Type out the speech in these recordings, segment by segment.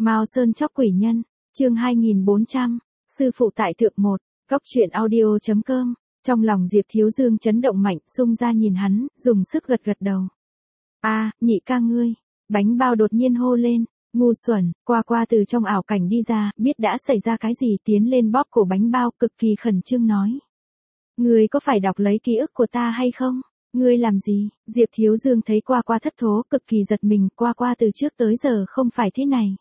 Mao Sơn chóc quỷ nhân, chương 2400, sư phụ tại thượng 1, góc truyện audio.com. Trong lòng Diệp Thiếu Dương chấn động mạnh, xung ra nhìn hắn, dùng sức gật gật đầu. Nhị ca ngươi. Bánh bao đột nhiên hô lên, ngu xuẩn, qua từ trong ảo cảnh đi ra, biết đã xảy ra cái gì, tiến lên bóp cổ bánh bao, cực kỳ khẩn trương nói. Ngươi có phải đọc lấy ký ức của ta hay không? Ngươi làm gì? Diệp Thiếu Dương thấy qua thất thố, cực kỳ giật mình, qua từ trước tới giờ không phải thế này.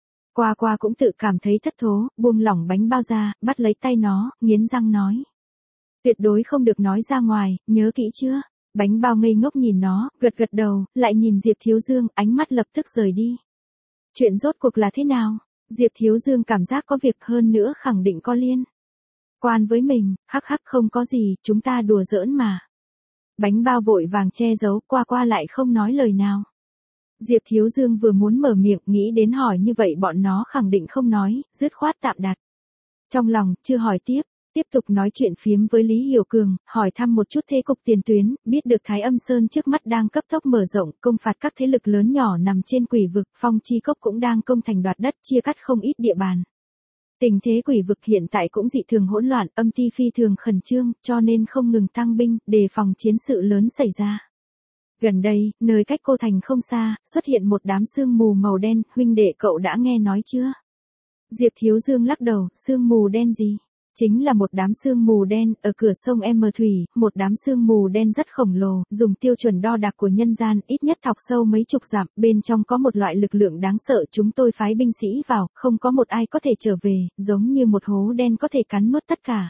Qua cũng tự cảm thấy thất thố, buông lỏng bánh bao ra, bắt lấy tay nó, nghiến răng nói. Tuyệt đối không được nói ra ngoài, nhớ kỹ chưa? Bánh bao ngây ngốc nhìn nó, gật đầu, lại nhìn Diệp Thiếu Dương, ánh mắt lập tức rời đi. Chuyện rốt cuộc là thế nào? Diệp Thiếu Dương cảm giác có việc, hơn nữa khẳng định có liên quan với mình, hắc không có gì, chúng ta đùa giỡn mà. Bánh bao vội vàng che giấu, qua lại không nói lời nào. Diệp Thiếu Dương vừa muốn mở miệng, nghĩ đến hỏi như vậy bọn nó khẳng định không nói, dứt khoát tạm đặt. Trong lòng, chưa hỏi tiếp tục nói chuyện phiếm với Lý Hiểu Cường, hỏi thăm một chút thế cục tiền tuyến, biết được Thái Âm Sơn trước mắt đang cấp tốc mở rộng, công phạt các thế lực lớn nhỏ nằm trên quỷ vực, Phong Chi Cốc cũng đang công thành đoạt đất, chia cắt không ít địa bàn. Tình thế quỷ vực hiện tại cũng dị thường hỗn loạn, âm ti phi thường khẩn trương, cho nên không ngừng tăng binh, đề phòng chiến sự lớn xảy ra. Gần đây, nơi cách Cô Thành không xa, xuất hiện một đám sương mù màu đen, huynh đệ cậu đã nghe nói chưa? Diệp Thiếu Dương lắc đầu, sương mù đen gì? Chính là một đám sương mù đen, ở cửa sông M Thủy, một đám sương mù đen rất khổng lồ, dùng tiêu chuẩn đo đạc của nhân gian, ít nhất thọc sâu mấy chục dặm, bên trong có một loại lực lượng đáng sợ, chúng tôi phái binh sĩ vào, không có một ai có thể trở về, giống như một hố đen có thể cắn nuốt tất cả.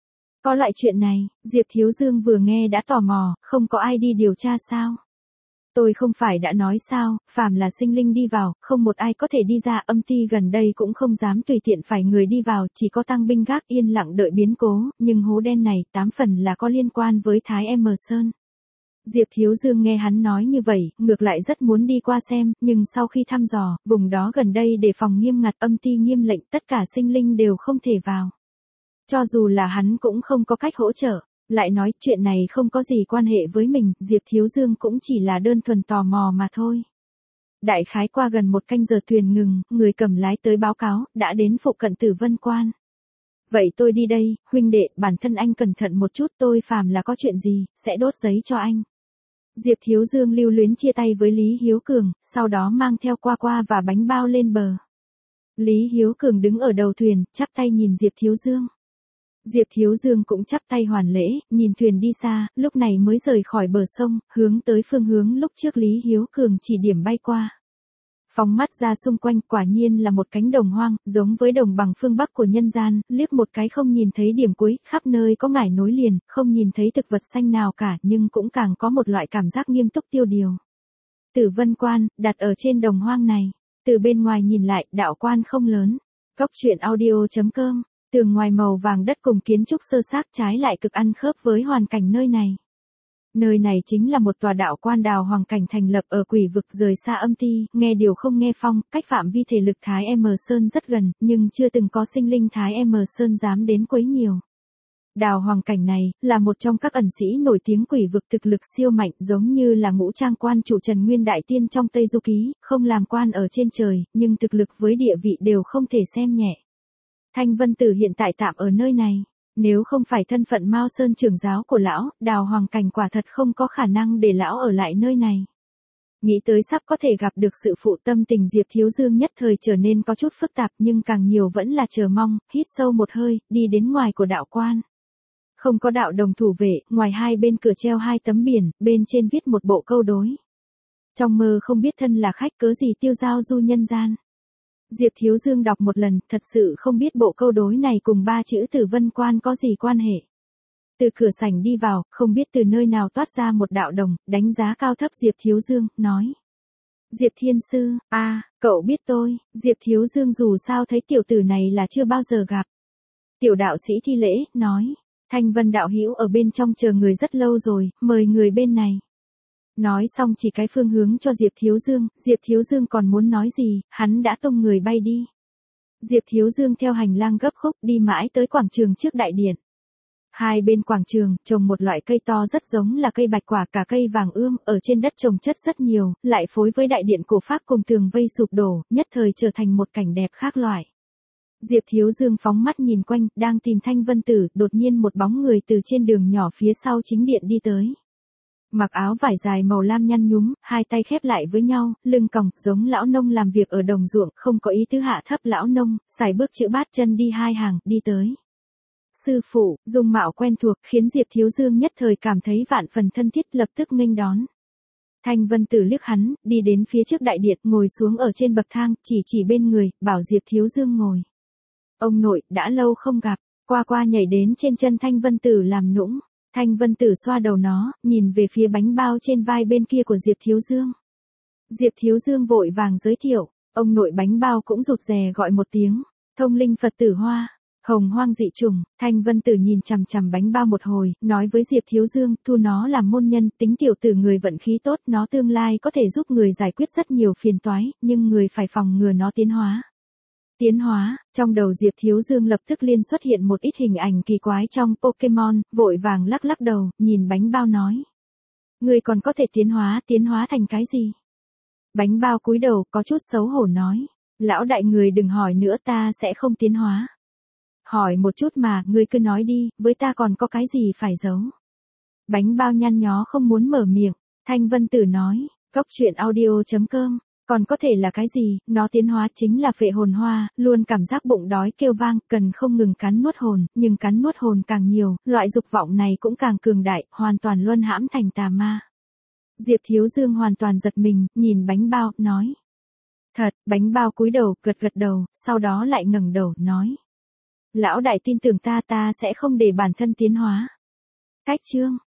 Có loại chuyện này, Diệp Thiếu Dương vừa nghe đã tò mò, không có ai đi điều tra sao? Tôi không phải đã nói sao, phàm là sinh linh đi vào, không một ai có thể đi ra, âm ty gần đây cũng không dám tùy tiện phải người đi vào, chỉ có tăng binh gác yên lặng đợi biến cố, nhưng hố đen này, 8 phần là có liên quan với Thái M Sơn. Diệp Thiếu Dương nghe hắn nói như vậy, ngược lại rất muốn đi qua xem, nhưng sau khi thăm dò, vùng đó gần đây đề phòng nghiêm ngặt, âm ty nghiêm lệnh, tất cả sinh linh đều không thể vào. Cho dù là hắn cũng không có cách hỗ trợ. Lại nói chuyện này không có gì quan hệ với mình, Diệp Thiếu Dương cũng chỉ là đơn thuần tò mò mà thôi. Đại khái qua gần 1 canh giờ thuyền ngừng, người cầm lái tới báo cáo, đã đến phụ cận Tử Vân Quan. Vậy tôi đi đây, huynh đệ, bản thân anh cẩn thận một chút, tôi phàm là có chuyện gì, sẽ đốt giấy cho anh. Diệp Thiếu Dương lưu luyến chia tay với Lý Hiếu Cường, sau đó mang theo qua và bánh bao lên bờ. Lý Hiếu Cường đứng ở đầu thuyền, chắp tay nhìn Diệp Thiếu Dương. Diệp Thiếu Dương cũng chắp tay hoàn lễ, nhìn thuyền đi xa, lúc này mới rời khỏi bờ sông, hướng tới phương hướng lúc trước Lý Hiếu Cường chỉ điểm bay qua. Phóng mắt ra xung quanh, quả nhiên là một cánh đồng hoang, giống với đồng bằng phương Bắc của nhân gian, liếc một cái không nhìn thấy điểm cuối, khắp nơi có ngải nối liền, không nhìn thấy thực vật xanh nào cả, nhưng cũng càng có một loại cảm giác nghiêm túc tiêu điều. Tử Vân Quan, đặt ở trên đồng hoang này, từ bên ngoài nhìn lại, đạo quan không lớn. Góc truyện audio.com. Tường ngoài màu vàng đất cùng kiến trúc sơ xác trái lại cực ăn khớp với hoàn cảnh nơi này. Nơi này chính là một tòa đạo quan đào hoàng cảnh thành lập ở quỷ vực rời xa âm ty, nghe điều không nghe phong, cách phạm vi thể lực Thái M Sơn rất gần, nhưng chưa từng có sinh linh Thái M Sơn dám đến quấy nhiều. Đào hoàng cảnh này, là một trong các ẩn sĩ nổi tiếng quỷ vực thực lực siêu mạnh giống như là Ngũ Trang quan chủ Trần Nguyên Đại Tiên trong Tây Du Ký, không làm quan ở trên trời, nhưng thực lực với địa vị đều không thể xem nhẹ. Thanh Vân Tử hiện tại tạm ở nơi này, nếu không phải thân phận Mao Sơn trưởng giáo của lão, đào hoàng cảnh quả thật không có khả năng để lão ở lại nơi này. Nghĩ tới sắp có thể gặp được sự phụ, tâm tình Diệp Thiếu Dương nhất thời trở nên có chút phức tạp nhưng càng nhiều vẫn là chờ mong, hít sâu một hơi, đi đến ngoài của đạo quan. Không có đạo đồng thủ vệ, ngoài hai bên cửa treo 2 tấm biển, bên trên viết một bộ câu đối. Trong mơ không biết thân là khách cớ gì tiêu giao du nhân gian. Diệp Thiếu Dương đọc một lần, thật sự không biết bộ câu đối này cùng 3 chữ Tử Vân Quan có gì quan hệ. Từ cửa sảnh đi vào, không biết từ nơi nào toát ra một đạo đồng, đánh giá cao thấp Diệp Thiếu Dương, nói. Diệp Thiên Sư, cậu biết tôi, Diệp Thiếu Dương dù sao thấy tiểu tử này là chưa bao giờ gặp. Tiểu đạo sĩ thi lễ, nói, Thanh Vân đạo hữu ở bên trong chờ người rất lâu rồi, mời người bên này. Nói xong chỉ cái phương hướng cho Diệp Thiếu Dương còn muốn nói gì, hắn đã tung người bay đi. Diệp Thiếu Dương theo hành lang gấp khúc đi mãi tới quảng trường trước đại điện. Hai bên quảng trường, trồng một loại cây to rất giống là cây bạch quả, cả cây vàng ươm, ở trên đất trồng chất rất nhiều, lại phối với đại điện cổ Pháp cùng tường vây sụp đổ, nhất thời trở thành một cảnh đẹp khác loại. Diệp Thiếu Dương phóng mắt nhìn quanh, đang tìm Thanh Vân Tử, đột nhiên một bóng người từ trên đường nhỏ phía sau chính điện đi tới. Mặc áo vải dài màu lam nhăn nhúm, hai tay khép lại với nhau, lưng còng, giống lão nông làm việc ở đồng ruộng, không có ý tứ hạ thấp lão nông, sải bước chữ bát chân đi hai hàng, đi tới. Sư phụ, dung mạo quen thuộc, khiến Diệp Thiếu Dương nhất thời cảm thấy vạn phần thân thiết, lập tức nghênh đón. Thanh Vân Tử liếc hắn, đi đến phía trước đại điện, ngồi xuống ở trên bậc thang, chỉ bên người, bảo Diệp Thiếu Dương ngồi. Ông nội, đã lâu không gặp, qua nhảy đến trên chân Thanh Vân Tử làm nũng. Thanh Vân Tử xoa đầu nó, nhìn về phía bánh bao trên vai bên kia của Diệp Thiếu Dương. Diệp Thiếu Dương vội vàng giới thiệu, ông nội bánh bao cũng rụt rè gọi một tiếng, thông linh Phật tử hoa, hồng hoang dị trùng. Thanh Vân Tử nhìn chằm chằm bánh bao một hồi, nói với Diệp Thiếu Dương, thu nó làm môn nhân, tính tiểu tử người vận khí tốt, nó tương lai có thể giúp người giải quyết rất nhiều phiền toái, nhưng người phải phòng ngừa nó tiến hóa. Tiến hóa, trong đầu Diệp Thiếu Dương lập tức liên xuất hiện một ít hình ảnh kỳ quái trong Pokemon, vội vàng lắc đầu, nhìn bánh bao nói. Người còn có thể tiến hóa thành cái gì? Bánh bao cúi đầu có chút xấu hổ nói. Lão đại người đừng hỏi nữa, ta sẽ không tiến hóa. Hỏi một chút mà, ngươi cứ nói đi, với ta còn có cái gì phải giấu. Bánh bao nhăn nhó không muốn mở miệng, Thanh Vân Tử nói, coctruyện.audio.com. Còn có thể là cái gì, nó tiến hóa chính là phệ hồn hoa, luôn cảm giác bụng đói kêu vang, cần không ngừng cắn nuốt hồn, nhưng cắn nuốt hồn càng nhiều, loại dục vọng này cũng càng cường đại, hoàn toàn luân hãm thành tà ma. Diệp Thiếu Dương hoàn toàn giật mình, nhìn bánh bao, nói. Thật, bánh bao cúi đầu, gật đầu, sau đó lại ngẩng đầu, nói. Lão đại tin tưởng ta sẽ không để bản thân tiến hóa. Cách chương.